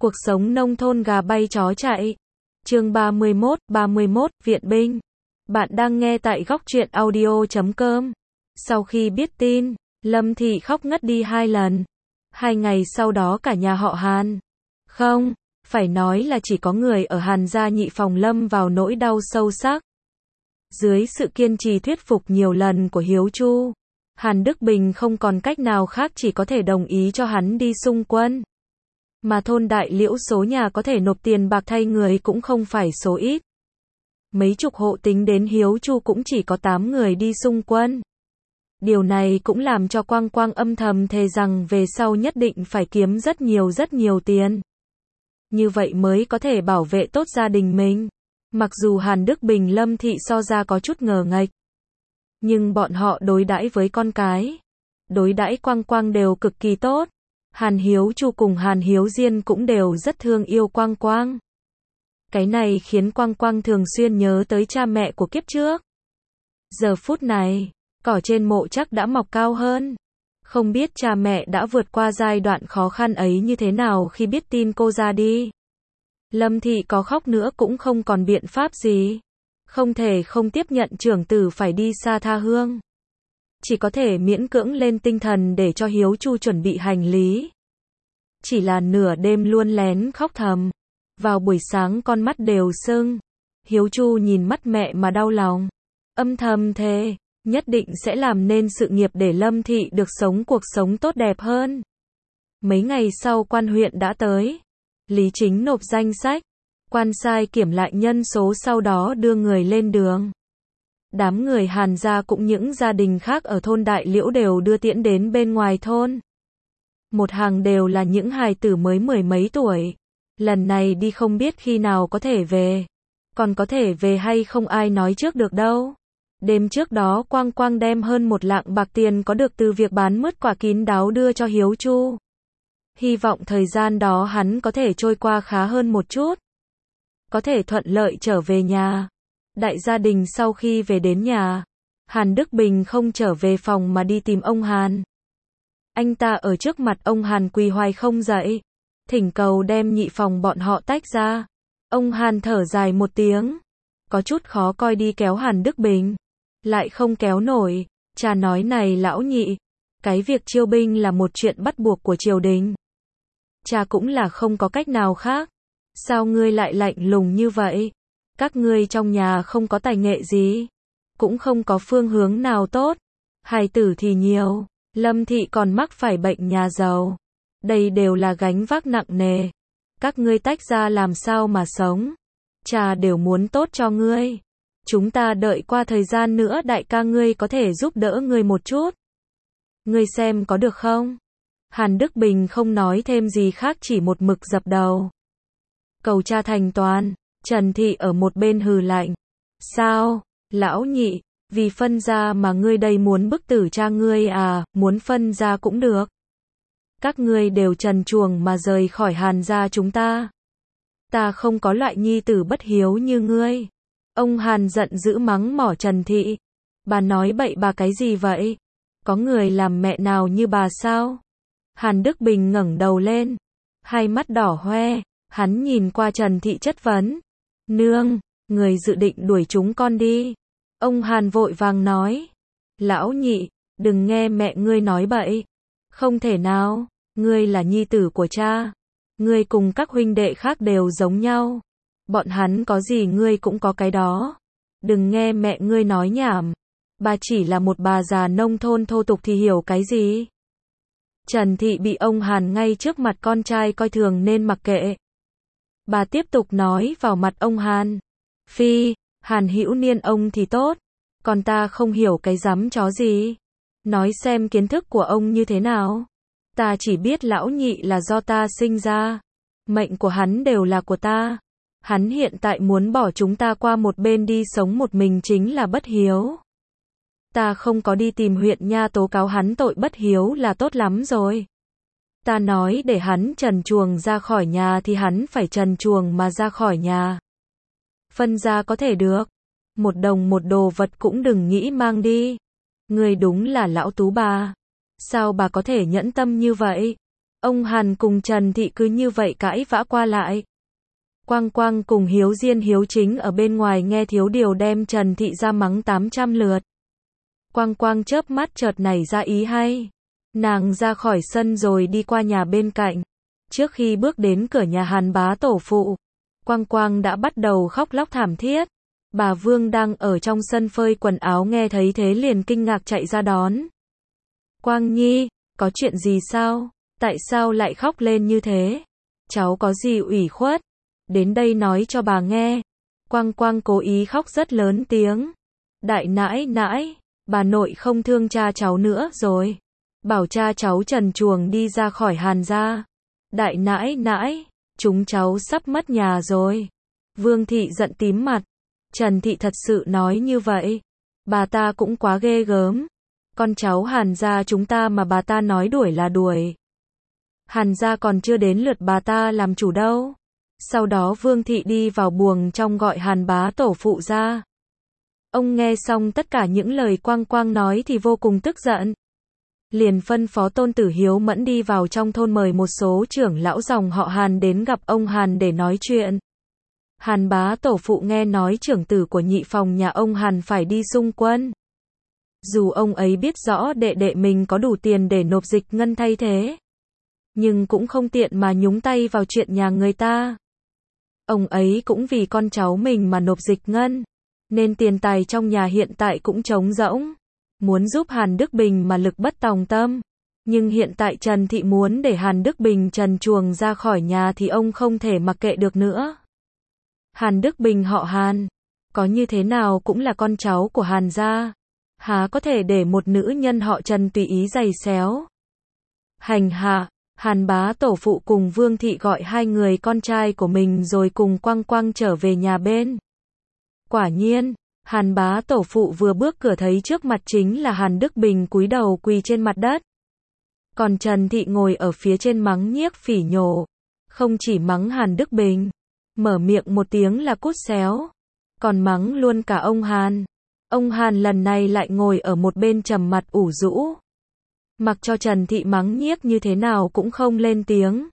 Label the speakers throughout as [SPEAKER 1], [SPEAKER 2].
[SPEAKER 1] Cuộc sống nông thôn gà bay chó chạy. Chương 31, Viện binh. Bạn đang nghe tại Góc Truyện Audio.com. Sau khi biết tin, Lâm Thị khóc ngất đi 2 lần. 2 ngày sau đó cả nhà họ Hàn. Không, phải nói là chỉ có người ở Hàn gia nhị phòng lâm vào nỗi đau sâu sắc. Dưới sự kiên trì thuyết phục nhiều lần của Hiếu Chu, Hàn Đức Bình không còn cách nào khác chỉ có thể đồng ý cho hắn đi xung quân. Mà thôn Đại Liễu số nhà có thể nộp tiền bạc thay người cũng không phải số ít. Mấy chục hộ tính đến Hiếu Chu cũng chỉ có 8 người đi xung quân. Điều này cũng làm cho Quang Quang âm thầm thề rằng về sau nhất định phải kiếm rất nhiều tiền. Như vậy mới có thể bảo vệ tốt gia đình mình. Mặc dù Hàn Đức Bình Lâm Thị so ra có chút ngờ nghệch, nhưng bọn họ đối đãi với con cái, đối đãi Quang Quang đều cực kỳ tốt. Hàn Hiếu Chu cùng Hàn Hiếu Diên cũng đều rất thương yêu Quang Quang. Cái này khiến Quang Quang thường xuyên nhớ tới cha mẹ của kiếp trước. Giờ phút này, cỏ trên mộ chắc đã mọc cao hơn. Không biết cha mẹ đã vượt qua giai đoạn khó khăn ấy như thế nào khi biết tin cô ra đi. Lâm Thị có khóc nữa cũng không còn biện pháp gì. Không thể không tiếp nhận trưởng tử phải đi xa tha hương. Chỉ có thể miễn cưỡng lên tinh thần để cho Hiếu Chu chuẩn bị hành lý. Chỉ là nửa đêm luôn lén khóc thầm. Vào buổi sáng con mắt đều sưng. Hiếu Chu nhìn mắt mẹ mà đau lòng. Âm thầm thề, nhất định sẽ làm nên sự nghiệp để Lâm Thị được sống cuộc sống tốt đẹp hơn. Mấy ngày sau quan huyện đã tới. Lý Chính nộp danh sách. Quan sai kiểm lại nhân số sau đó đưa người lên đường. Đám người Hàn gia cũng những gia đình khác ở thôn Đại Liễu đều đưa tiễn đến bên ngoài thôn. Một hàng đều là những hài tử mới 10 mấy tuổi. Lần này đi không biết khi nào có thể về. Còn có thể về hay không ai nói trước được đâu. Đêm trước đó Quang Quang đem hơn 1 lạng bạc tiền có được từ việc bán mứt quả kín đáo đưa cho Hiếu Chu. Hy vọng thời gian đó hắn có thể trôi qua khá hơn một chút. Có thể thuận lợi trở về nhà. Đại gia đình sau khi về đến nhà, Hàn Đức Bình không trở về phòng mà đi tìm ông Hàn. Anh ta ở trước mặt ông Hàn quỳ hoài không dậy, thỉnh cầu đem nhị phòng bọn họ tách ra. Ông Hàn thở dài một tiếng, có chút khó coi đi kéo Hàn Đức Bình, lại không kéo nổi. Cha nói này lão nhị, cái việc chiêu binh là một chuyện bắt buộc của triều đình. Cha cũng là không có cách nào khác. Sao ngươi lại lạnh lùng như vậy? Các ngươi trong nhà không có tài nghệ gì, cũng không có phương hướng nào tốt. Hài tử thì nhiều, Lâm Thị còn mắc phải bệnh nhà giàu. Đây đều là gánh vác nặng nề. Các ngươi tách ra làm sao mà sống? Cha đều muốn tốt cho ngươi. Chúng ta đợi qua thời gian nữa đại ca ngươi có thể giúp đỡ ngươi một chút. Ngươi xem có được không? Hàn Đức Bình không nói thêm gì khác chỉ một mực dập đầu. Cầu cha thành toàn. Trần Thị ở một bên hừ lạnh. Sao, lão nhị, vì phân gia mà ngươi đây muốn bức tử cha ngươi à, muốn phân gia cũng được. Các ngươi đều trần truồng mà rời khỏi Hàn gia chúng ta. Ta không có loại nhi tử bất hiếu như ngươi. Ông Hàn giận dữ mắng mỏ Trần Thị. Bà nói bậy bà cái gì vậy? Có người làm mẹ nào như bà sao? Hàn Đức Bình ngẩng đầu lên. Hai mắt đỏ hoe, hắn nhìn qua Trần Thị chất vấn. Nương, người dự định đuổi chúng con đi. Ông Hàn vội vàng nói. Lão nhị, đừng nghe mẹ ngươi nói bậy. Không thể nào, ngươi là nhi tử của cha. Ngươi cùng các huynh đệ khác đều giống nhau. Bọn hắn có gì ngươi cũng có cái đó. Đừng nghe mẹ ngươi nói nhảm. Bà chỉ là một bà già nông thôn thô tục thì hiểu cái gì. Trần Thị bị ông Hàn ngay trước mặt con trai coi thường nên mặc kệ. Bà tiếp tục nói vào mặt ông Hàn. Phi, Hàn Hữu Niên ông thì tốt. Còn ta không hiểu cái dám chó gì. Nói xem kiến thức của ông như thế nào. Ta chỉ biết lão nhị là do ta sinh ra. Mệnh của hắn đều là của ta. Hắn hiện tại muốn bỏ chúng ta qua một bên đi sống một mình chính là bất hiếu. Ta không có đi tìm huyện nha tố cáo hắn tội bất hiếu là tốt lắm rồi. Ta nói để hắn trần truồng ra khỏi nhà thì hắn phải trần truồng mà ra khỏi nhà. Phân gia có thể được. Một đồng một đồ vật cũng đừng nghĩ mang đi. Ngươi đúng là lão tú bà. Sao bà có thể nhẫn tâm như vậy? Ông Hàn cùng Trần Thị cứ như vậy cãi vã qua lại. Quang Quang cùng Hiếu Diên Hiếu Chính ở bên ngoài nghe thiếu điều đem Trần Thị ra mắng 800 lượt. Quang Quang chớp mắt chợt nảy ra ý hay. Nàng ra khỏi sân rồi đi qua nhà bên cạnh. Trước khi bước đến cửa nhà Hàn bá tổ phụ, Quang Quang đã bắt đầu khóc lóc thảm thiết. Bà Vương đang ở trong sân phơi quần áo nghe thấy thế liền kinh ngạc chạy ra đón. Quang Nhi, có chuyện gì sao? Tại sao lại khóc lên như thế? Cháu có gì ủy khuất? Đến đây nói cho bà nghe. Quang Quang cố ý khóc rất lớn tiếng. Đại nãi nãi, bà nội không thương cha cháu nữa rồi. Bảo cha cháu trần truồng đi ra khỏi Hàn gia. Đại nãi nãi, chúng cháu sắp mất nhà rồi. Vương Thị giận tím mặt. Trần Thị thật sự nói như vậy. Bà ta cũng quá ghê gớm. Con cháu Hàn gia chúng ta mà bà ta nói đuổi là đuổi. Hàn gia còn chưa đến lượt bà ta làm chủ đâu. Sau đó Vương Thị đi vào buồng trong gọi Hàn bá tổ phụ ra. Ông nghe xong tất cả những lời Quang Quang nói thì vô cùng tức giận. Liền phân phó tôn tử Hiếu Mẫn đi vào trong thôn mời một số trưởng lão dòng họ Hàn đến gặp ông Hàn để nói chuyện. Hàn bá tổ phụ nghe nói trưởng tử của nhị phòng nhà ông Hàn phải đi xung quân. Dù ông ấy biết rõ đệ đệ mình có đủ tiền để nộp dịch ngân thay thế, nhưng cũng không tiện mà nhúng tay vào chuyện nhà người ta. Ông ấy cũng vì con cháu mình mà nộp dịch ngân, nên tiền tài trong nhà hiện tại cũng trống rỗng. Muốn giúp Hàn Đức Bình mà lực bất tòng tâm. Nhưng hiện tại Trần Thị muốn để Hàn Đức Bình trần truồng ra khỏi nhà thì ông không thể mặc kệ được nữa. Hàn Đức Bình họ Hàn, có như thế nào cũng là con cháu của Hàn gia. Há có thể để một nữ nhân họ Trần tùy ý giày xéo. Hành hạ, Hàn bá tổ phụ cùng Vương Thị gọi hai người con trai của mình rồi cùng Quang Quang trở về nhà bên. Quả nhiên, Hàn bá tổ phụ vừa bước cửa thấy trước mặt chính là Hàn Đức Bình cúi đầu quỳ trên mặt đất. Còn Trần Thị ngồi ở phía trên mắng nhiếc phỉ nhổ. Không chỉ mắng Hàn Đức Bình, mở miệng một tiếng là cút xéo. Còn mắng luôn cả ông Hàn. Ông Hàn lần này lại ngồi ở một bên trầm mặt ủ rũ. Mặc cho Trần Thị mắng nhiếc như thế nào cũng không lên tiếng.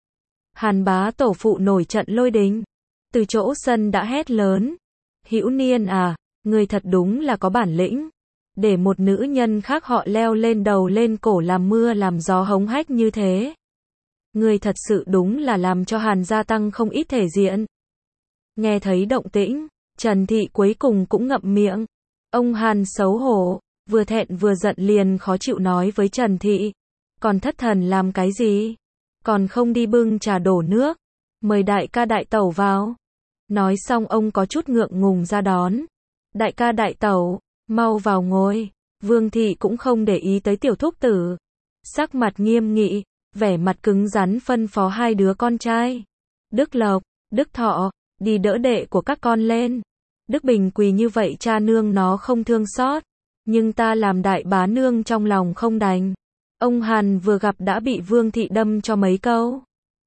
[SPEAKER 1] Hàn bá tổ phụ nổi trận lôi đình. Từ chỗ sân đã hét lớn. Hữu Niên à, người thật đúng là có bản lĩnh. Để một nữ nhân khác họ leo lên đầu lên cổ làm mưa làm gió hống hách như thế. Người thật sự đúng là làm cho Hàn gia tăng không ít thể diện. Nghe thấy động tĩnh, Trần Thị cuối cùng cũng ngậm miệng. Ông Hàn xấu hổ, vừa thẹn vừa giận liền khó chịu nói với Trần Thị. Còn thất thần làm cái gì? Còn không đi bưng trà đổ nước. Mời đại ca đại tẩu vào. Nói xong ông có chút ngượng ngùng ra đón. Đại ca đại tẩu, mau vào ngồi. Vương Thị cũng không để ý tới tiểu thúc tử. Sắc mặt nghiêm nghị, vẻ mặt cứng rắn phân phó hai đứa con trai. Đức Lộc, Đức Thọ, đi đỡ đệ của các con lên. Đức Bình quỳ như vậy cha nương nó không thương xót. Nhưng ta làm đại bá nương trong lòng không đành. Ông Hàn vừa gặp đã bị Vương Thị đâm cho mấy câu.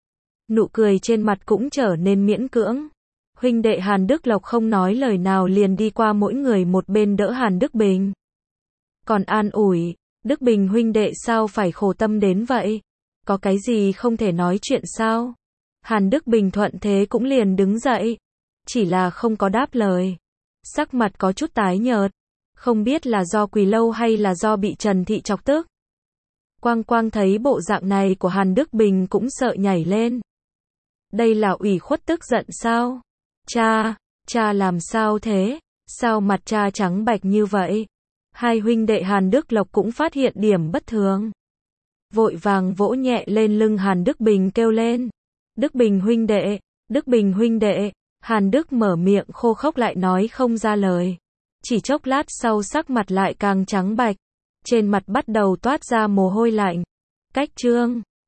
[SPEAKER 1] Nụ cười trên mặt cũng trở nên miễn cưỡng. Huynh đệ Hàn Đức Lộc không nói lời nào liền đi qua mỗi người một bên đỡ Hàn Đức Bình. Còn an ủi, Đức Bình huynh đệ sao phải khổ tâm đến vậy? Có cái gì không thể nói chuyện sao? Hàn Đức Bình thuận thế cũng liền đứng dậy. Chỉ là không có đáp lời. Sắc mặt có chút tái nhợt. Không biết là do quỳ lâu hay là do bị Trần Thị chọc tức. Quang Quang thấy bộ dạng này của Hàn Đức Bình cũng sợ nhảy lên. Đây là ủy khuất tức giận sao? Cha làm sao thế? Sao mặt cha trắng bạch như vậy? Hai huynh đệ Hàn Đức Lộc cũng phát hiện điểm bất thường. Vội vàng vỗ nhẹ lên lưng Hàn Đức Bình kêu lên. Đức Bình huynh đệ, Đức Bình huynh đệ. Hàn Đức mở miệng khô khốc lại nói không ra lời. Chỉ chốc lát sau sắc mặt lại càng trắng bạch. Trên mặt bắt đầu toát ra mồ hôi lạnh. Cách chương